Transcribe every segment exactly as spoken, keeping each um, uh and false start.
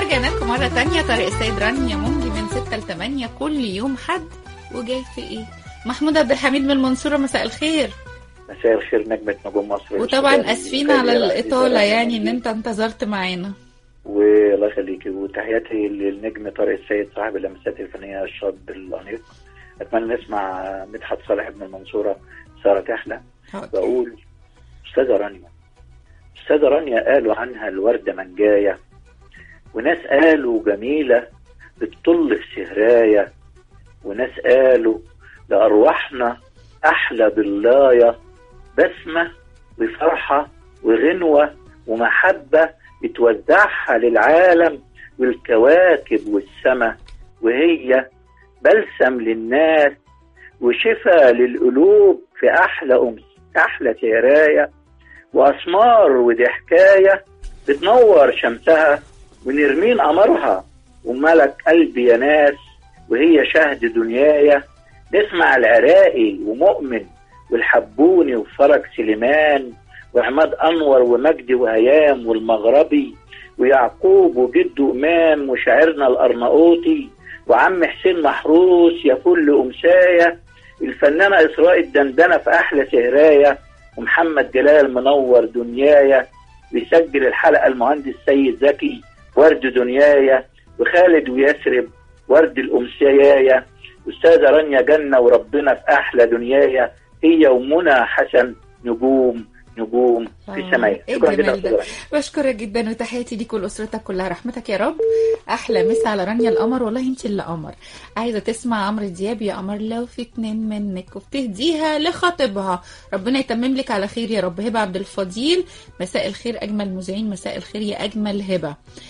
ورجعنا لكم مرة تانية. طارق السيد رانيا منجي من ستة لتمانية كل يوم حد. وجاي في ايه؟ محمود عبد الحميد من المنصورة، مساء الخير. مساء الخير نجمة نجوم مصر. وطبعا اسفين على الإطالة يعني ان انت انتظرت معانا. والله يخليكي، وتحياتي للنجم طارق السيد صاحب اللمسات الفنية الشاب الأنيق. أتمنى نسمع مدحت صالح من المنصورة سارة كحلة. بقول أستاذة رانيا، أستاذة رانيا قالوا عنها الوردة منجاية، وناس قالوا جميلة بتطل في سهراية، وناس قالوا لأرواحنا أحلى ضلاية، بسمة وفرحة وغنوة ومحبة بتوزعها للعالم والكواكب والسماء، وهي بلسم للناس وشفاء للقلوب في أحلى أمس أحلى سهراية، وأسمار وضحكاية بتنور شمسها ونرمين قمرها، وملك قلبي يا ناس وهي شهد دنيايا. نسمع العراقي ومؤمن والحبوني وفرج سليمان وعماد أنور ومجدي وهيام والمغربي ويعقوب وجده إمام وشاعرنا الأرناؤوطي وعم حسين محروس يا فل أمسايا، الفنانة إسراء الدندنة في أحلى سهراية، ومحمد جلال منور دنيايا، بيسجل الحلقة المهندس سيد زكي ورد دنيايا، وخالد ويسرب ورد الأمسيايا، أستاذة رانيا جنة وربنا في أحلى دنيايا، هي ومنى حسن نجوم نجوم في سمايا. شكرا جدا، بشكرك جدا وتحياتي ليك ولأسرتك كلها، رحمتك يا رب. احلى مسا على رانيا القمر، والله انت اللي قمر. عايزه تسمع عمرو دياب يا قمر لو في اتنين منك، وبتهديها لخطيبها، ربنا يتمم لك على خير يا رب. هبه عبد الفضيل مساء الخير اجمل مذيعين، مساء الخير يا اجمل هبه.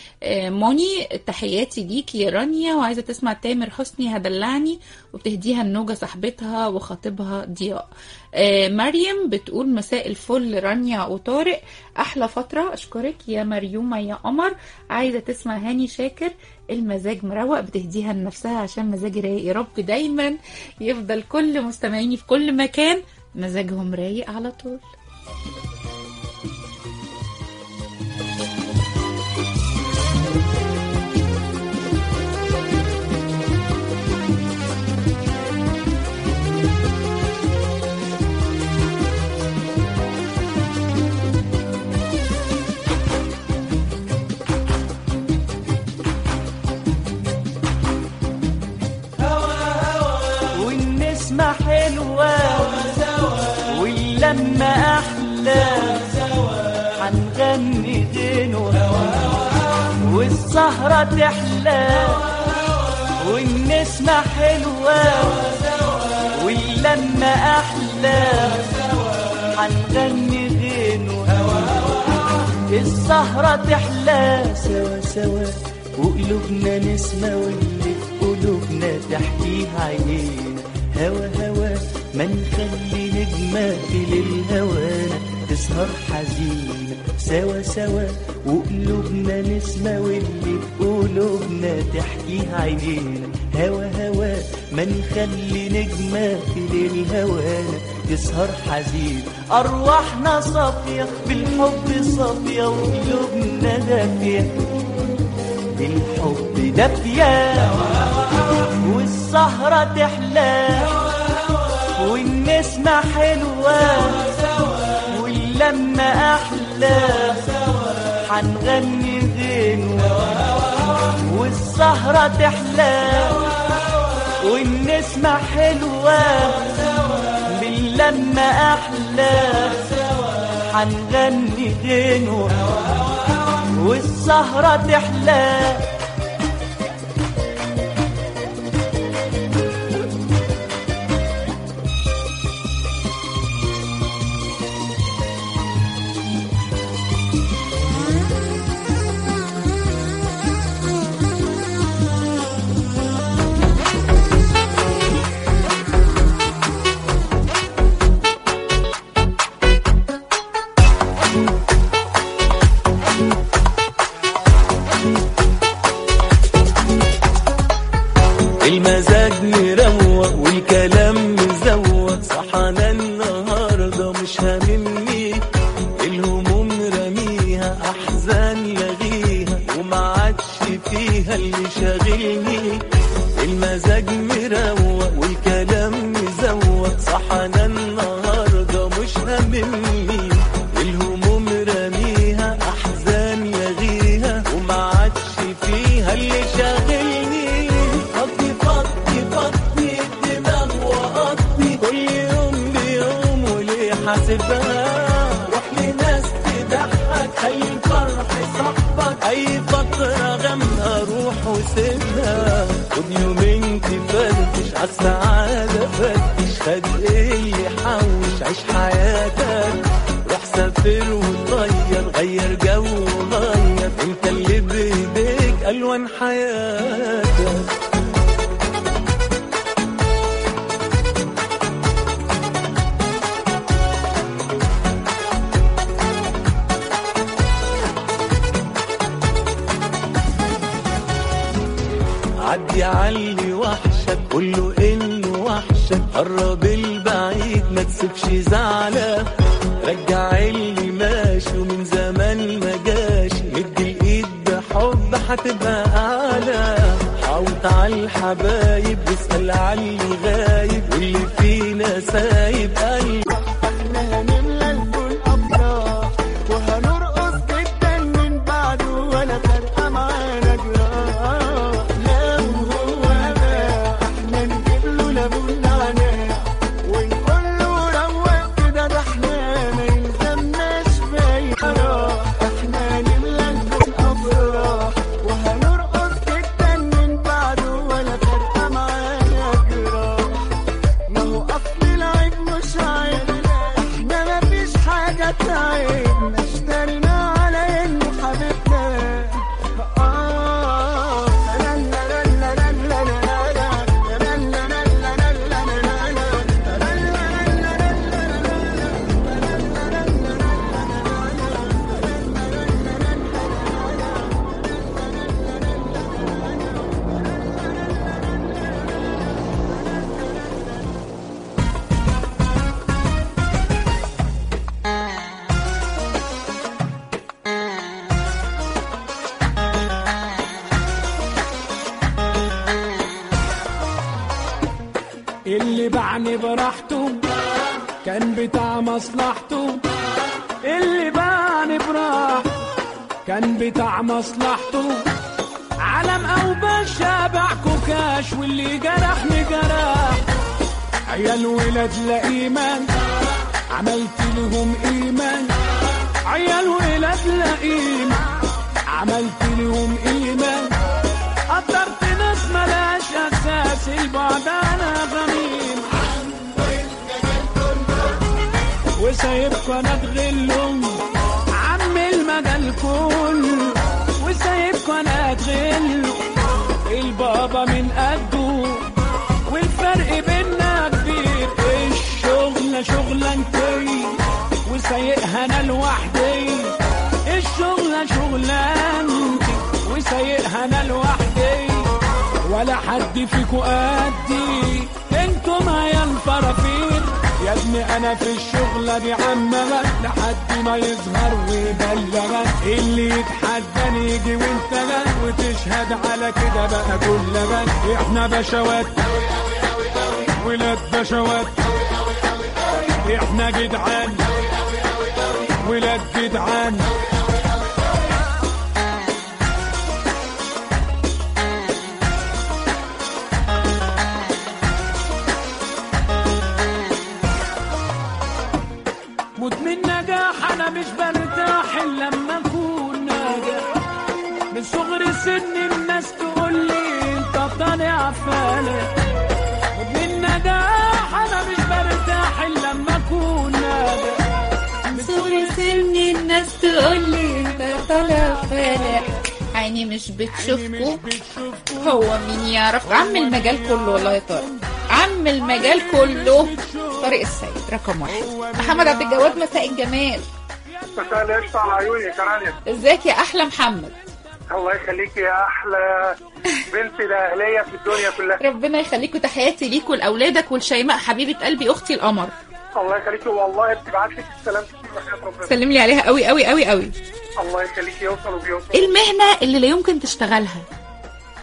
موني تحياتي ليكي يا رانيا، وعايزه تسمع تامر حسني هدلعني، وبتهديها النوجه صاحبتها وخطيبها ضياء. مريم بتقول مساء الفل رانيا وطارق، احلى فتره، اشكرك يا مريومه يا قمر. عايزه تسمع هاني شاكر المزاج مروق، بتهديها لنفسها عشان مزاجي رايق. يا رب دايما يفضل كل مستمعيني في كل مكان مزاجهم رايق على طول. لما أحلى حنغني غنوة والسهرة تحلى والنسمة حلوة، ولما أحلى حنغني غنوة السهرة تحلى سوا سوا، وقلوبنا نسمة واللي في قلوبنا تحكيها عينينا. هوا هوا ما نخلي نجمة في للهوانا تسهر حزينة، سوا سوا وقلوبنا نسمة واللي في قلوبنا تحكيها عينينا. هوا هوا ما نخلي نجمة في للهوانا تسهر حزين، أرواحنا صافية بالحب صافية، وقلوبنا دافية بالحب دافية، والسهرة تحلى والنسمة حلوة، واللمة أحلى حنغني غنوة والسهرة تحلى والنسمة حلوة، باللمة أحلى حنغني غنوة والسهرة تحلى. المزاج مروق والكلام مزوق، صحنا النهارده مش هاممني الهموم رميها، احزان لغيها وما عادش في اللي شاغلني، المزاج مروق والكلام مزوق، صحنا النهارده مش هاممني، الهموم رميها احزان يغيها، وما عادش فيها اللي شاغلني. فضي فضي فضي الدماغ وقضي كل يوم بيوم وليه حاسبها، روح لناس تضحك خلي الفرح صاحبك، اي فترة غامقة روح وسيبها، خد يومين تفرفش عالسعادة فتش، خد ايه يحوش عيش حياتك، روح سافر وطير غير جو وغير، انت اللي بايديك الوان حياتك. عدي علي وحشك قوله انه وحشك، قرب البعيد ما تسيبش زعلك، رجع اللي ماشي ومن زمان ما جاش، مد الايد بحب هتبقى اعلى، حاوط على الحبايب واسال على اللي غايب، واللي فينا سايب قلب. احنا هنملى الكون افراح وهنرقص جدا من بعده، ولا فارقه معانا جراح، لو هو باع احنا نجيب له ليمون نعناع ونقول له روق كده، ده احنا ما يلزمناش باي راح، احنا هنملى الكون افراح وهنرقص جدا من بعده، ولا فارقه معانا جراح، ما هو اصل العيب مش عيب، احنا مفيش حاجة تعيبنا، اشترينا على انه حبيبنا. آه لا لا لا لا لا لا لا اللي باعني براحته كان بتاع مصلحته، اللي باعني براحته كان بتاع مصلحته، علم او باشا باع كوكاش، واللي جرحني جرح، عيال ولاد لا ايمان عملت لهم ايمان، عيال ولاد لا ايمان عملت لهم ايمان، قدرت ناس ملاش اساس، البعد انا غميم، وسايبكوا انا اتغلهم عم المجال كله، وسايبكوا انا اتغلهم البابا من قده، والفرق بينا كبير، الشغلة شغلانتي وسايقها انا لوحدي، الشغلة شغلانتي وسايقها انا لوحدي، ولا حد فيكو قدي، انتم يا الفرافير، يا ابني انا في الشغلة دي عمغة لحد ما يظهر ويبلغ، اللي يتحداني يجي وانت غد، وتشهد على كده بقى كل غد، احنا بشوات ولاد بشوات، احنا جدعان ولاد جدعان. مدمن نجاح انا مش برتاح الا لما اكون ناجح، من صغر سن الناس تقول لي انت طالع فالح، مدمن نجاح انا مش برتاح الا لما اكون ناجح، من صغر سن الناس تقول لي انت طالع فالح، عيني مش بتشوفكوا، هو مين يعرف؟ عم المجال كله والله يا طارق، عم المجال كله طارق السيد رقم واحد. محمد عبد الجواد مساء الجمال. مساء القشطة على عيوني يا كرانيا. ازيك يا احلى محمد؟ الله يخليك يا احلى بنت الاهليه في الدنيا كلها. ربنا يخليك، وتحياتي ليك ولأولادك ولشيماء حبيبه قلبي اختي القمر. الله يخليك، والله بتبعت لك السلام كتير وحياة ربنا. سلم لي عليها قوي قوي قوي قوي. الله يخليك، يوصل وبيوصل. المهنه اللي لا يمكن تشتغلها؟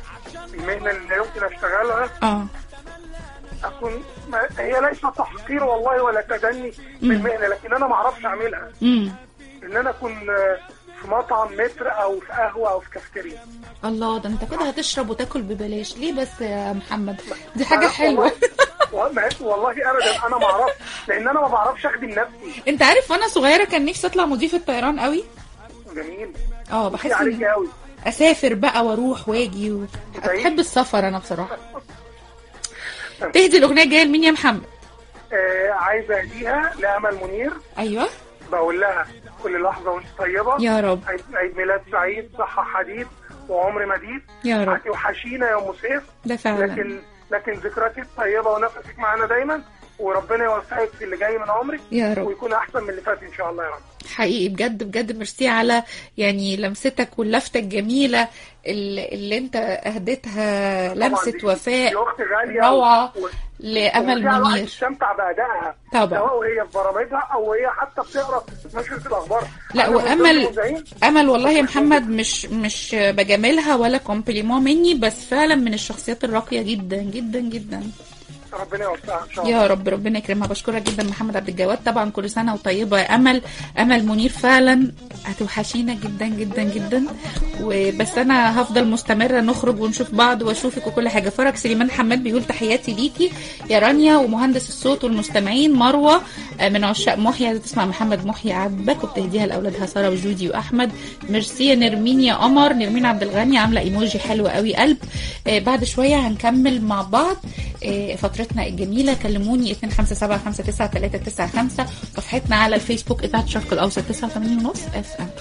المهنه اللي يمكن اشتغلها اه اكون ما هي ليس تحقير والله ولا تدني بالمهنه، لكن انا ما اعرفش اعملها. امم ان انا اكون في مطعم متر او في قهوه او في كافتيريا. الله، ده انت كده هتشرب وتاكل ببلاش ليه بس يا محمد؟ دي حاجه حلوه. والله والله ابدا انا ما اعرفش، لان انا ما بعرفش اخدم نفسي. انت عارف وانا صغيره كان نفسي اطلع مضيفه طيران قوي. جميل. اه بحس عليك قوي. اسافر بقى واروح واجي و... بحب السفر انا بصراحه. تهدي الاغنيه الجايه لمين يا محمد؟ آه عايزه اهديها لامل منير. ايوه. بقول لها كل لحظه وانت طيبه يا رب. عيد ميلاد سعيد، صحه حديد وعمر مديد يا رب. وحشينا يا ام سيف. ده فعلا. لكن لكن ذكرياتك طيبه ونفسك معانا دايما، وربنا يوفقك في اللي جاي من عمرك يا رب، ويكون احسن من اللي فات ان شاء الله يا رب. حقيقي بجد بجد ميرسي على يعني لمستك واللفته الجميله اللي, اللي انت اهديتها، لمسه وفاء روعه و... لامل منير. استمتع بادائها طبعا، سواء وهي في برامجها او هي حتى بتقرا نشره الاخبار. لا وامل امل والله يا محمد مش مش بجاملها ولا كومبليمون مني، بس فعلا من الشخصيات الراقيه جدا جدا جدا. ربنا يوفقها ان شاء الله يا رب، ربنا يكرمها. بشكرك جدا محمد عبد الجواد. طبعا كل سنه وطيبه يا امل. امل منير فعلا هتوحشينا جدا جدا جدا، وبس انا هفضل مستمره نخرج ونشوف بعض واشوفك وكل حاجه. فرج سليمان حماد بيقول تحياتي ليكي يا رانيا ومهندس الصوت والمستمعين. مروه من عشاق محيي عايزه تسمع محمد محيي عاجبك وبتهديها لاولادها ساره وجودي واحمد. ميرسي يا نرمين يا قمر. نرمين عبد الغني عامله ايموجي حلوه قوي قلب. آه بعد شويه هنكمل مع بعض آه فترتنا الجميله. كلموني اتنين خمسة سبعة خمسة تسعة تلاتة تسعة خمسة. صفحتنا على الفيسبوك اذاعه الشرق الاوسط تسعة وثمانين ونص اف ام.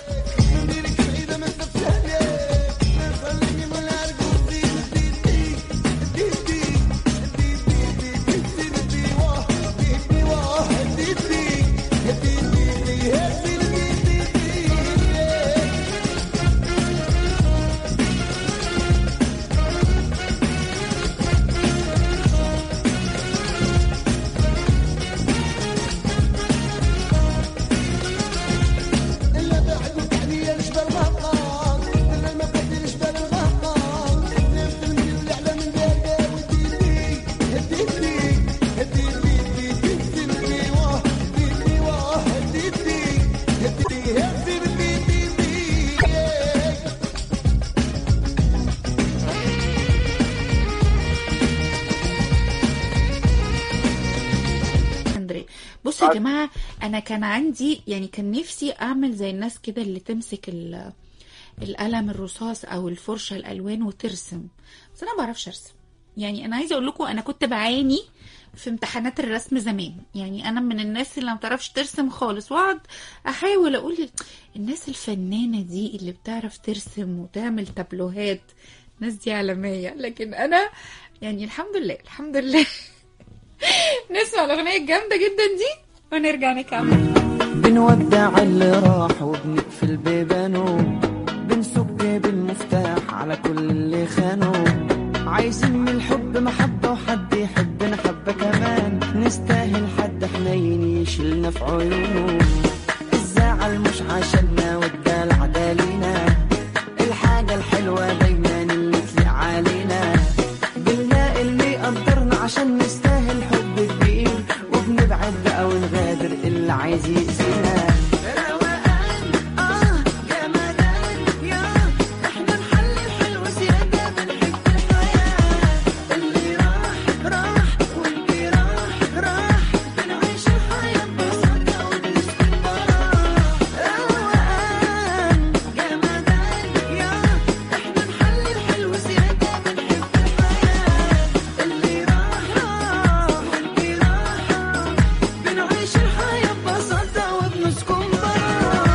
بصوا يا جماعة، أنا كان عندي يعني كان نفسي أعمل زي الناس كده اللي تمسك القلم الرصاص أو الفرشة الألوان وترسم، بس أنا ما بعرفش أرسم. يعني أنا عايزة أقول لكم أنا كنت بعاني في امتحانات الرسم زمان. يعني أنا من الناس اللي ما بتعرفش ترسم خالص، وأقعد أحاول أقول الناس الفنانة دي اللي بتعرف ترسم وتعمل تابلوهات، الناس دي عالمية. لكن أنا يعني الحمد لله الحمد لله. نسمع الأغنية الجامدة جدا دي ونرجع نكمل. بنودع اللي راح وبنقفل بيبانو، بنسك بالمفتاح على كل اللي خانوا. عايزين من الحب محبة وحد يحبنا حبة كمان، نستاهل حد حنين يشيلنا في عيونه. الزعل مش عشاننا والدلع دالينا، الحاجة الحلوة دايما اللي تليق علينا. بنلاقي اللي يقدرنا عشان نستاهل حب كبير، وبنبعد بقى ونغادر اللي عايز يأذينا. روقان اه جمدان يا احنا نحل الحلو زيادة بنحب الحياة. اللي راح راح واللي راح راح، بنعيش الحياة ببساطة ونسكت براح. روقان جمدان يا احنا نحل الحلو زيادة بنحب الحياة. اللي راح راح واللي راح راح، بنعيش الحياة ببساطة وبنسكن براح.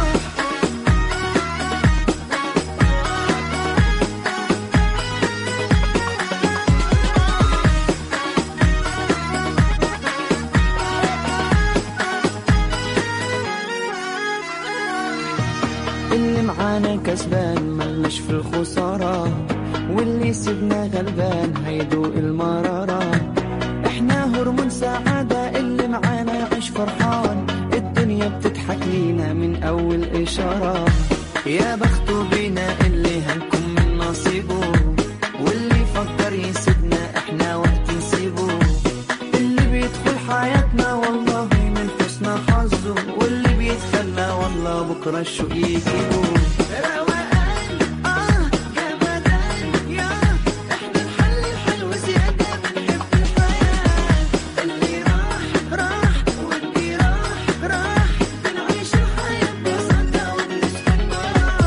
اللي معانا كسبان ملناش في الخسارة، واللي سيبنا غلبان هيدوق المرارة. احنا هرمون سعادة، اللي معانا يعيش فرحان، الدنيا بتضحك لينا من اول اشارة. يا بخته بينا اللي هنكون من نصيبه، واللي فكر الشوق يجيبه. روقان اه جمدان يا احنا الحل الحلو زيادة بنحب الحياة. اللي راح راح واللي راح راح بنعيش الحياة ببساطة وبنستنى.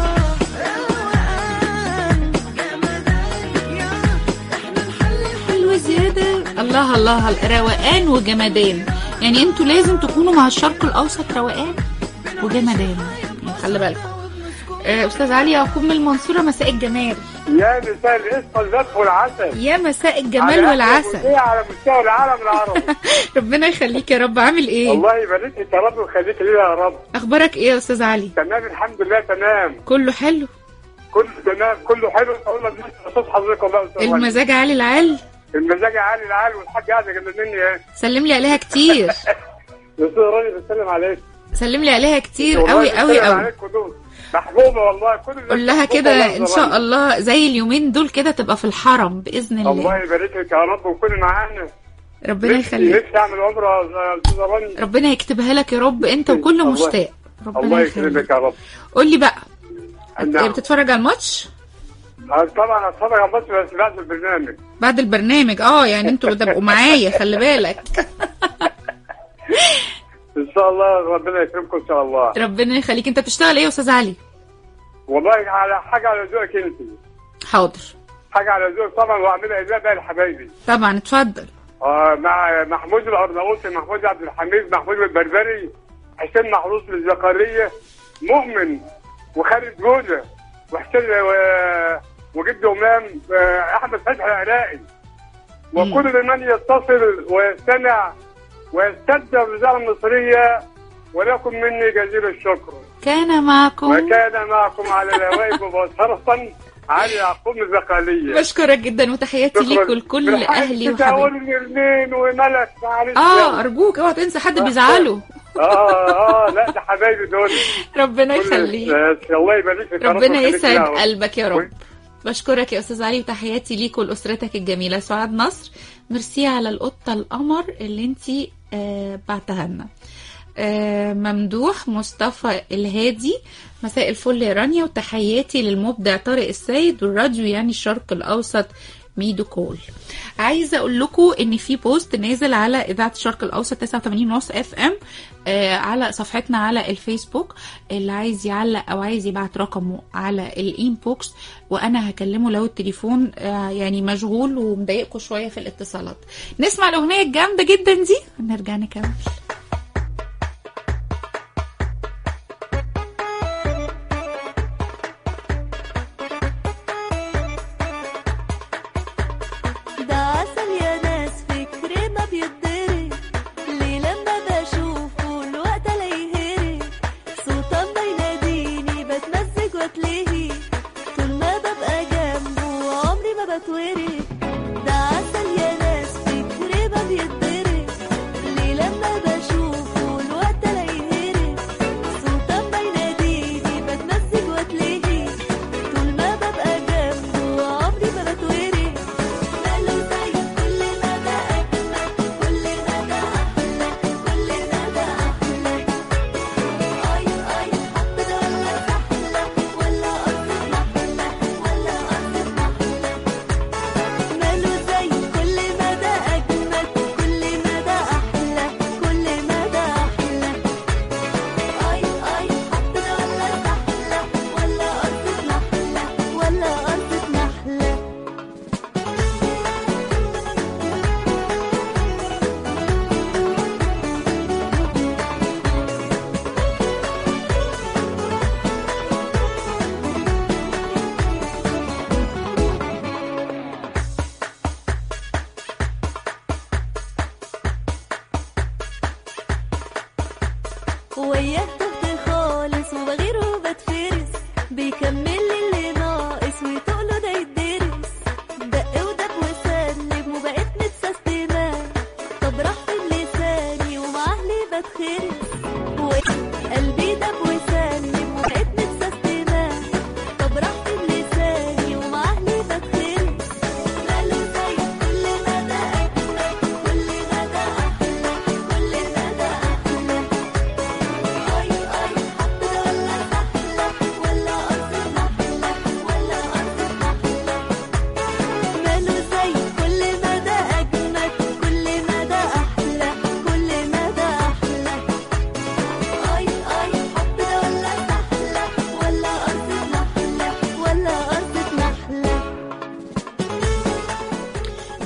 روقان جمدان يا احنا الحل الحلو زيادة. الله الله، روقان وجمدان، يعني انتوا لازم تكونوا مع الشرق الاوسط روقان وجمدان، يعني خلي بالكم. آه، استاذ علي يعقوب من المنصوره، مساء الجمال. يا مساء القشطه الزفت والعسل. يا مساء الجمال والعسل على مستوى العالم العربي. ربنا يخليك يا رب. عامل ايه؟ الله يبارك لك يا رب ويخليك لينا يا رب. اخبارك ايه يا استاذ علي؟ تمام الحمد لله تمام. كله حلو؟ كله تمام كله حلو. اقول لك استاذ حضرتك والله استاذ علي. المزاج عالي العال. المزاج عالي العال والحاج قاعده جنب مني ايه. سلم لي عليها كتير. استاذ راني بتسلم عليك. سلم لي عليها كتير قوي قوي قوي. محبوبه والله. كل قول لها كده ان شاء الله زي اليومين دول كده تبقى في الحرم باذن الله. الله يبارك لك يا رب وكل معانا. ربنا يخليك. نفسي اعمل عمره يا استاذ راني. ربنا يكتبها لك يا رب انت وكل مشتاق. الله يكرمك يا رب. قول لي بقى نعم. بتتفرج على الماتش؟ طبعا اتفرج على الماتش بس بعد البرنامج. بعد البرنامج اه يعني انتوا تبقوا معايا خلي بالك. ان شاء الله ربنا يكرمكم ان شاء الله. ربنا يخليك. انت بتشتغل ايه يا استاذ علي؟ والله على حاجه على ذوقك انت. حاضر. حاجه على ذوقك طبعا واعملها ازاي بقى لحبايبي. طبعا اتفضل. اه مع محمود الارناؤوطي، محمود عبد الحميد، محمود البربري، حسين محروس من الزقاريه، مؤمن وخالد جوده وحسين و... وجد امام احمد فتحي العراقي وكل من يتصل ويستمع ويستبدأ الوزارة المصرية ولكم مني جزيل الشكر. كان معكم وكان معكم على الهواء مباشرة علي يعقوب الزقالية. بشكرك جدا وتحياتي ليك ولكل اهلي وحبايبي. نرمين وملك معلش. اه ارجوك اوعى تنسى حد بيزعلوا. اه اه لا ده حبايبي دول. ربنا يخليك. الله يبارك فيك. ربنا يسعد قلبك يا رب. بشكرك يا استاذ علي وتحياتي ليك ولاسرتك الجميله. سعاد نصر، ميرسي على القطه القمر اللي انتي آه بعتها لنا. آه ممدوح مصطفى الهادي، مساء الفل يا رانيا وتحياتي للمبدع طارق السيد والراديو يعني الشرق الاوسط ميدو كول. عايزه اقول لكم ان في بوست نازل على اذاعه الشرق الاوسط تسعة وثمانين ونص اف ام آه على صفحتنا على الفيسبوك. اللي عايز يعلق او عايز يبعت رقمه على الانبوكس وانا هكلمه لو التليفون آه يعني مشغول ومضايقكم شويه في الاتصالات. نسمع الاغنيه الجامده جدا دي ونرجع نكمل. ده عسل يا ناس فكري ما بيتدري ليه لما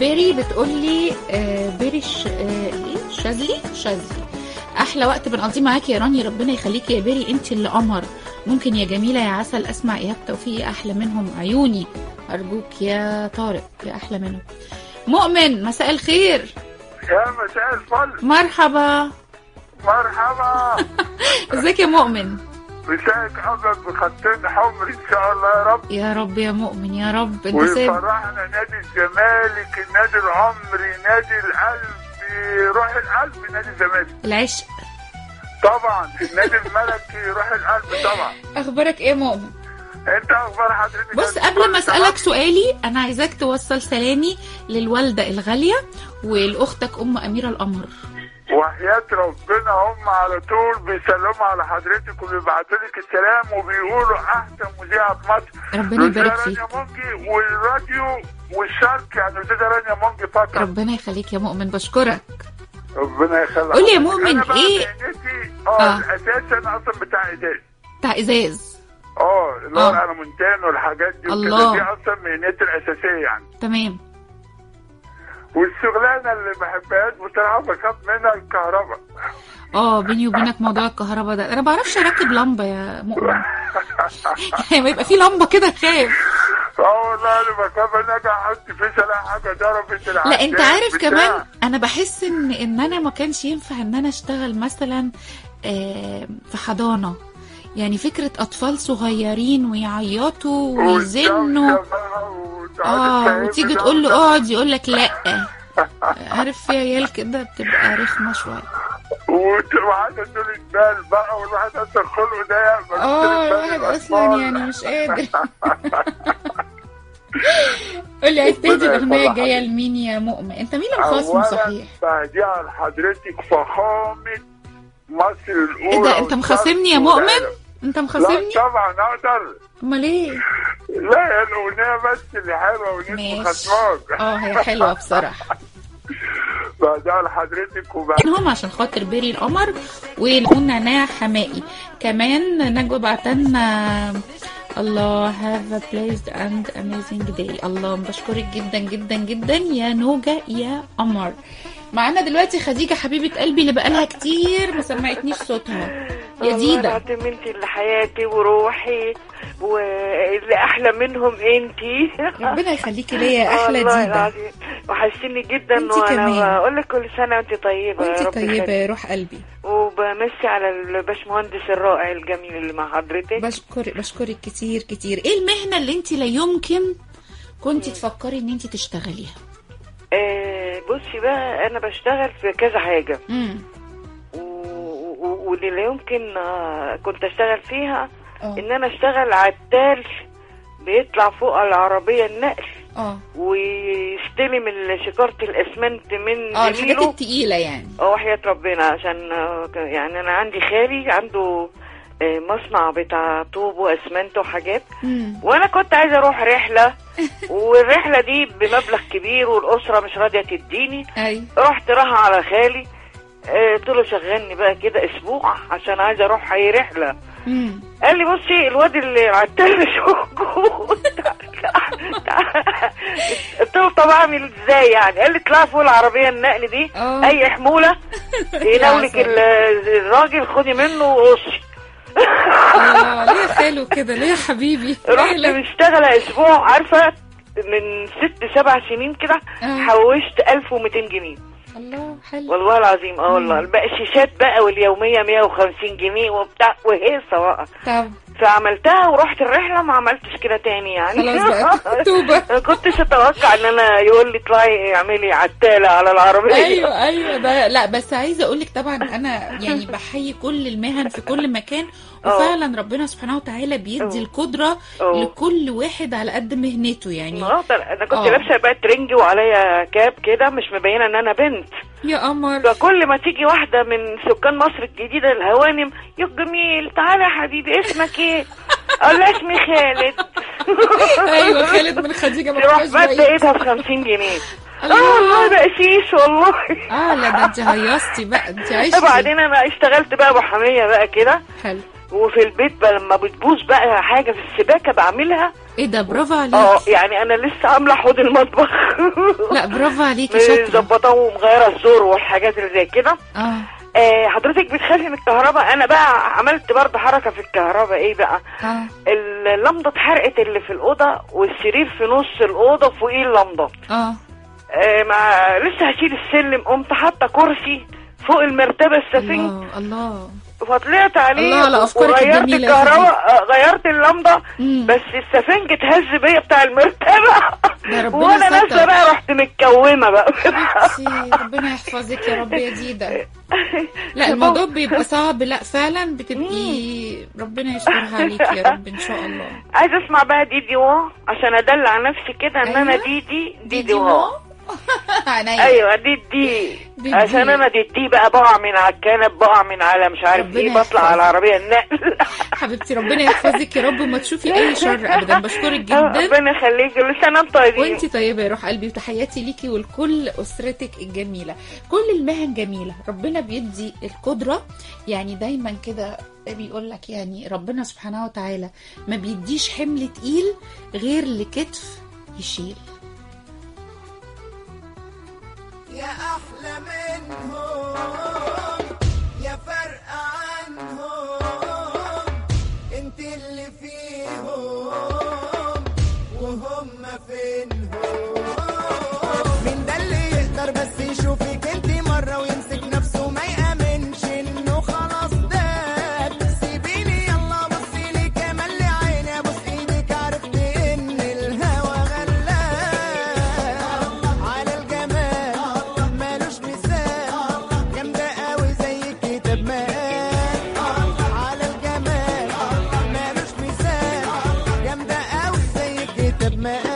بيري بتقول لي آه بيري ش... آه ايه شاذلي شاذلي احلى وقت بنقضيه معاكي يا راني، ربنا يخليكي يا بيري، انت اللي قمر. ممكن يا جميله يا عسل اسمع ايهاب توفيق احلى منهم عيوني، ارجوك يا طارق يا احلى منهم. مؤمن مساء الخير. يا مساء الفل. مرحبا مرحبا. ازيك يا مؤمن؟ مساك ابيض بخطين حمر ان شاء الله يا رب. يا رب يا مؤمن يا رب. انت سايب وفرحنا نادي الزمالك، النادي العمري، نادي القلب، روح القلب، نادي الزمالك العشق طبعا، النادي الملكي روح القلب طبعا. اخبارك ايه يا مؤمن؟ انت اخبار حضرتك؟ بص قبل ما اسالك سؤالي انا عايزاك توصل سلامي للوالده الغاليه ولاختك ام اميره القمر، وحياة ربنا هم على طول بيسلموا على حضرتك وبيبعتوا لك السلام وبيقولوا احسن مذيعه في مصر. ربنا يبارك فيك. رانيا مونجي والراديو والشرق يعني استاذه رانيا مونجي فقط. ربنا يخليك يا مؤمن، بشكرك. ربنا يخليك. قول لي يا مؤمن ايه؟ اه, آه. الاساس انا اصلا بتاع ازاز. بتاع ازاز. اه اللي هو الالمونتان والحاجات دي الله. دي اصلا مهنتي الاساسيه يعني. تمام. والشغلانه اللي ما بحبهاش بصراحه بخاف منها الكهرباء. اه بيني وبينك موضوع الكهرباء ده انا ما بعرفش اركب لمبه يا مؤمن. يعني ما يبقى في لمبه كده خايف. اه والله انا بخاف ان اجي احط في سلاح حاجه ضربت العداد. لا انت عارف كمان انا بحس ان ان انا ما كانش ينفع ان انا اشتغل مثلا آه في حضانه، يعني فكره اطفال صغيرين ويعيطوا ويزنوا اه وتيجي تقول له اقعد يقول لك لا. عارف في عيال كده بتبقى رخمه شويه. وواحد طول البال بقى والواحد اصلا خلقه ضيق. اه الواحد اصلا يعني مش قادر. قول لي عايز تهدي الاغنيه الجايه لمين يا مؤمن؟ انت مين الخصم صحيح؟ بهديها لحضرتك فخامه مصر الاولى. ايه ده انت مخاصمني يا مؤمن؟ انت مخاصمني؟ لا طبعا اقدر. امال ايه؟ لا هي الاغنيه بس اللي حلوه ونسمع خصمك. اه هي حلوه بصراحه. بعدها لحضرتك وبعد هم عشان خاطر بيري القمر ونعناع حمائي كمان. نجوى بعتلنا الله have a blessed and amazing day. الله بشكرك جدا جدا جدا يا نوجة يا قمر. معانا دلوقتي خديجة حبيبة قلبي اللي بقالها كتير ما سمعتنيش صوتها يا ديدا. انت انتي اللي حياتي وروحي واللي احلى منهم انتي. ربنا يخليكي ليا احلى ديدا. وحشتيني جدا وانا بقول لك كل سنه وانت طيبه. انت طيبه يا روح قلبي. وبمسي على الباشمهندس الرائع الجميل اللي مع حضرتك. بشكرك بشكرك كتير كتير. ايه المهنه اللي انت لا يمكن كنت تفكري ان انت تشتغليها؟ آه بصي بقى انا بشتغل في كذا حاجه امم واللي لا يمكن كنت اشتغل فيها أوه. ان انا اشتغل عتال بيطلع فوق العربيه النقل اه ويستلم شكاره الاسمنت من اه الحاجات التقيله يعني. اه وحياه ربنا عشان يعني انا عندي خالي عنده مصنع بتاع طوب واسمنت وحاجات. مم. وانا كنت عايزه اروح رحله والرحله دي بمبلغ كبير والاسره مش راضيه تديني. ايوه رحت رايحه على خالي قلت له شغلني بقى كده اسبوع عشان عايزه اروح اي رحله. مم. قال لي بصي الواد اللي على التل مش موجود. قلت له طب اعمل ازاي يعني؟ قال لي اطلعي فوق العربيه النقل دي أوه. اي حموله يناولك الراجل خدي منه وقصي. اه ليه حلو كده ليه يا حبيبي؟ رحت مشتغله اسبوع عارفه من ست سبع سنين كده. آه. حوشت ألف ومئتين جنيه. الله حلو والله العظيم. اه والله البقشيشات بقى واليوميه مية وخمسين جنيه وبتاع وهيصه بقى. طب فعملتها ورحت الرحله ما عملتش كده تاني يعني. خلاص بقى توبه. ما كنتش اتوقع ان انا يقول لي اطلعي اعملي عتاله على العربيه. ايوه ايوه ده لا بس عايزه اقول لك طبعا انا يعني بحيي كل المهن في كل مكان وفعلا ربنا سبحانه وتعالى بيدي القدره أوه. لكل واحد على قد مهنته يعني. انا كنت لابسه بقى ترنج وعليا كاب كده مش مبينه ان انا بنت يا قمر. فكل ما تيجي واحده من سكان مصر الجديده الهوانم يا جميل تعالى يا حبيبي اسمك ايه؟ اقول لها اسمي خالد. ايوه خالد من خديجه. تروح بقى لقيتها ب خمسين جنيه. اه والله بقشيش والله. اه لا ده انت هيصتي بقى انت عايشه. بعدين انا اشتغلت بقى محاميه بقى كده. حلو. وفي البيت بقى لما بتبوظ بقى حاجه في السباكه بعملها. ايه ده، برافو عليك. اه يعني انا لسه عامله حوض المطبخ. لا برافو عليكي، شاطره. مظبطاه ومغيره الزور والحاجات اللي زي كده. اه آه حضرتك بتخافي من الكهرباء، انا بقى عملت برضه حركه في الكهرباء. ايه بقى؟ اه اللمضه اتحرقت اللي في الاوضه، والسرير في نص الاوضه فوقيه اللمضه. اه آه مع لسه هشيل السلم، قمت حاطه كرسي فوق المرتبه السفنج. الله الله. فطلعت عليه. الله على أفكارك وغيرت الجميلة. الكهرباء، غيرت اللمضه. مم. بس السفنج اتهز بيا بتاع المرتبه. وانا ستر. نازله بقى رحت متكومه بقى. ربنا يحفظك يا رب يا ديدا. لا الموضوع بيبقى صعب، لا فعلا بتبقي ربنا يسترها عليك يا رب ان شاء الله. عايزه اسمع بقى ديدي وا عشان ادلع نفسي كده ان انا ديدي ديدي وا. ايوه ديدي عشان انا ديدي بقى بقع من على الكنب، بقع من على مش عارف ايه، بطلع على العربيه النقل. حبيبتي ربنا يحفظك يا رب وما تشوفي اي شر ابدا. بشكرك جدا. ربنا يخليكي، كل سنه وانتم طيبين. وانتي طيبه يا روح قلبي، وتحياتي ليكي ولكل اسرتك الجميله. كل المهن جميله، ربنا بيدي القدره. يعني دايما كده بيقول لك يعني ربنا سبحانه وتعالى ما بيديش حمل تقيل غير لكتف يشيل. يا أحلى منهم يا فرق عنهم، انت اللي فيهم وهم فينهم. مين ده اللي يقدر بس يشوفك انت مرة ويمسك نفسه ما يأمنش انه خلاص داب. سيبيني يلا بصي لي كمان لعيني، ابوس ايدك عرفت ان الهوى غلاب. على الجمال مالوش مثال، جامدة قوي زي الكتاب مقال. على الجمال مالوش مثال، جامدة قوي زي الكتاب مقال.